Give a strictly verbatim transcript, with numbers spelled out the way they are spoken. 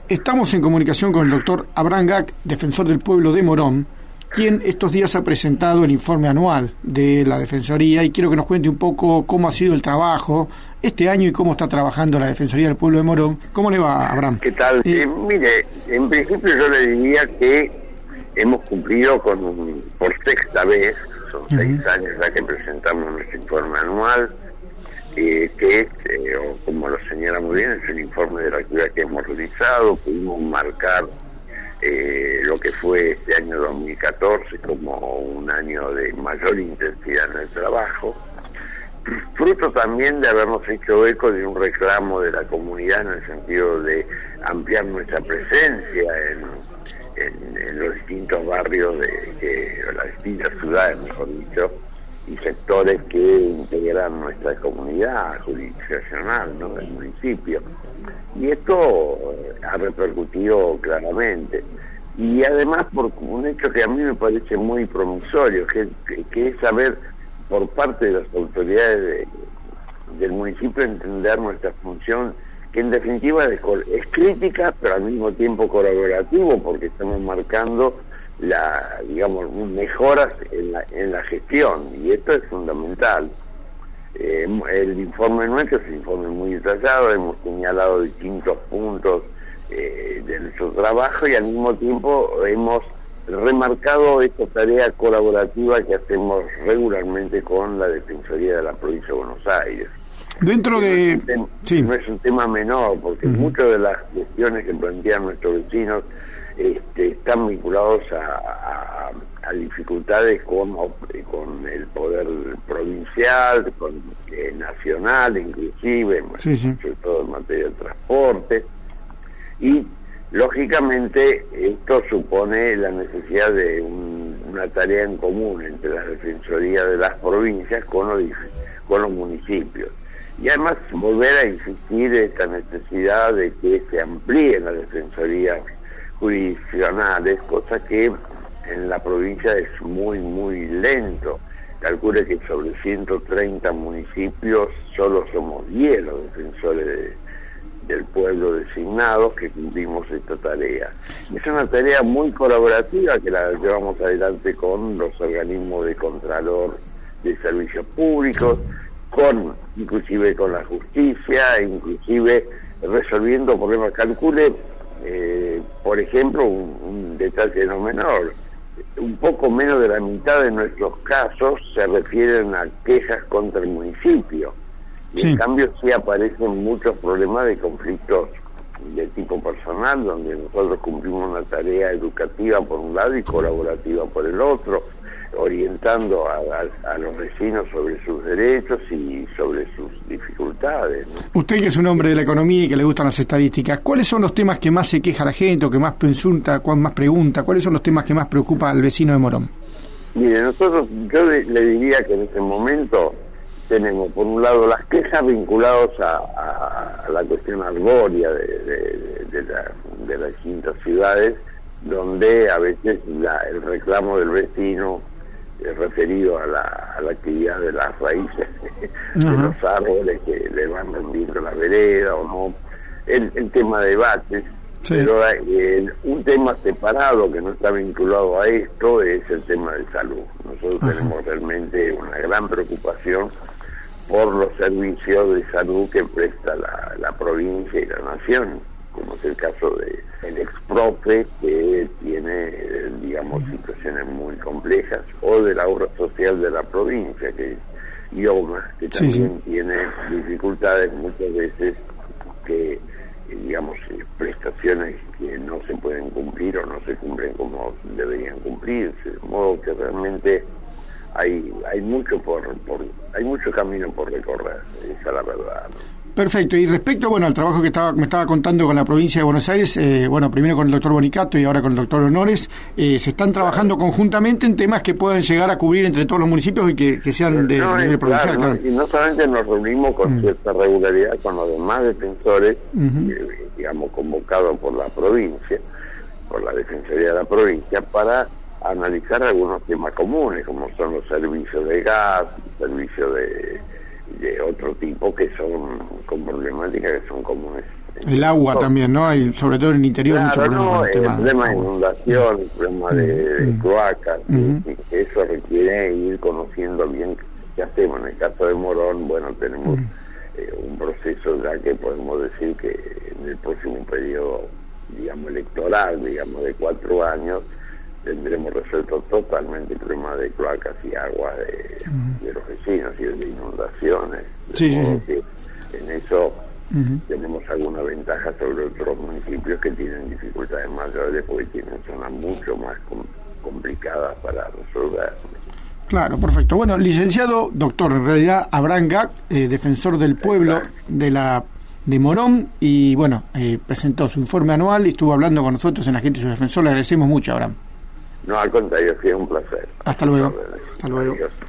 Estamos en comunicación con el doctor Abraham Gac, defensor del pueblo de Morón, quien estos días ha presentado el informe anual de la Defensoría, y quiero que nos cuente un poco cómo ha sido el trabajo este año y cómo está trabajando la Defensoría del Pueblo de Morón. ¿Cómo le va, Abraham? ¿Qué tal? Eh, eh, mire, en principio yo le diría que hemos cumplido con, por sexta vez, son uh-huh. seis años ya que presentamos nuestro informe anual, eh, que es, eh, o como lo señala muy bien, es el informe de la actividad que hemos realizado. Pudimos marcar eh, lo que fue este año dos mil catorce como un año de mayor intensidad en el trabajo, fruto también de habernos hecho eco de un reclamo de la comunidad en el sentido de ampliar nuestra presencia en, en, en los distintos barrios de, de las distintas ciudades, mejor dicho, y sectores que integran nuestra comunidad jurisdiccional, ¿no?, del municipio. Y esto ha repercutido claramente. Y además por un hecho que a mí me parece muy promisorio, que, que, que es saber por parte de las autoridades de, del municipio entender nuestra función, que en definitiva es, es crítica, pero al mismo tiempo colaborativo, porque estamos marcando la, digamos, mejoras en la, en la gestión, y esto es fundamental. Eh, el informe nuestro es un informe muy detallado, hemos señalado distintos puntos eh, de nuestro trabajo, y al mismo tiempo hemos remarcado esta tarea colaborativa que hacemos regularmente con la Defensoría de la Provincia de Buenos Aires. Dentro de... No es un tema, sí. no es un tema menor, porque uh-huh. muchas de las cuestiones que plantean nuestros vecinos este, están vinculados a, a, a dificultades con, con el poder provincial, con eh, nacional inclusive, sí, sí. sobre todo en materia de transporte, y lógicamente esto supone la necesidad de un, una tarea en común entre la Defensoría de las provincias con los, con los municipios. Y además volver a insistir en esta necesidad de que se amplíen las defensorías jurisdiccionales, cosa que en la provincia es muy, muy lento. Calcule que sobre ciento treinta municipios solo somos diez los defensores de del pueblo designados que cumplimos esta tarea. Es una tarea muy colaborativa que la llevamos adelante con los organismos de contralor de servicios públicos, con inclusive con la justicia, inclusive resolviendo problemas. Calcule, eh, por ejemplo, un, un detalle no menor, un poco menos de la mitad de nuestros casos se refieren a quejas contra el municipio. Y sí. En cambio sí aparecen muchos problemas de conflictos de tipo personal, donde nosotros cumplimos una tarea educativa por un lado y colaborativa por el otro, orientando a, a, a los vecinos sobre sus derechos y sobre sus dificultades, ¿no? Usted, que es un hombre de la economía y que le gustan las estadísticas, ¿cuáles son los temas que más se queja la gente o que más consulta, cuál más pregunta? ¿Cuáles son los temas que más preocupa al vecino de Morón? Mire, nosotros, yo le, le diría que en este momento tenemos por un lado las quejas vinculadas a, a, a la cuestión arbórea de, de, de, la, de las distintas ciudades, donde a veces la, el reclamo del vecino es referido a la, a la actividad de las raíces de uh-huh. los árboles que le van rendiendo la vereda o no, el, el tema de debates. Sí. Pero eh, un tema separado que no está vinculado a esto es el tema de salud. Nosotros uh-huh. tenemos realmente una gran preocupación por los servicios de salud que presta la, la provincia y la nación, como es el caso de el exprofe, que tiene, digamos, situaciones muy complejas, o de la obra social de la provincia, que es IOMA, que también sí, sí. tiene dificultades muchas veces, que, digamos, prestaciones que no se pueden cumplir o no se cumplen como deberían cumplirse, de modo que realmente hay hay mucho por, por hay mucho camino por recorrer, esa es la verdad, ¿no? Perfecto. Y respecto, bueno, al trabajo que estaba me estaba contando con la provincia de Buenos Aires, eh, bueno, primero con el doctor Bonicato y ahora con el doctor Honores, eh, se están trabajando claro. conjuntamente en temas que pueden llegar a cubrir entre todos los municipios y que, que sean de no, nivel provincial. Claro, claro. Y no solamente nos reunimos con mm. cierta regularidad con los demás defensores, uh-huh. eh, digamos, convocados por la provincia, por la Defensoría de la provincia, para analizar algunos temas comunes, como son los servicios de gas, servicios de, de otro tipo, que son con problemáticas que son comunes El agua no, también, ¿no? Hay, sobre todo en el interior, claro, mucho problema no, con el tema, el problema de inundación, el problema de, de uh-huh. cloacas, uh-huh. y, y eso requiere ir conociendo bien qué hacemos. En el caso de Morón, bueno, tenemos uh-huh. eh, un proceso ya que podemos decir que en el próximo periodo, digamos, electoral, digamos, de cuatro años, tendremos resuelto totalmente el problema de cloacas y agua de, uh-huh. de los vecinos y de inundaciones. De sí, sí, sí. Que en eso uh-huh. tenemos alguna ventaja sobre otros municipios que tienen dificultades mayores porque tienen zonas mucho más com- complicadas para resolver. Claro, perfecto. Bueno, licenciado, doctor, en realidad, Abraham Gac, eh, defensor del pueblo Exacto. de la de Morón, y bueno, eh, presentó su informe anual y estuvo hablando con nosotros en Agente y su Defensor. Le agradecemos mucho, Abraham. No, al contrario, fue un placer. Hasta luego. Hasta luego. Adiós.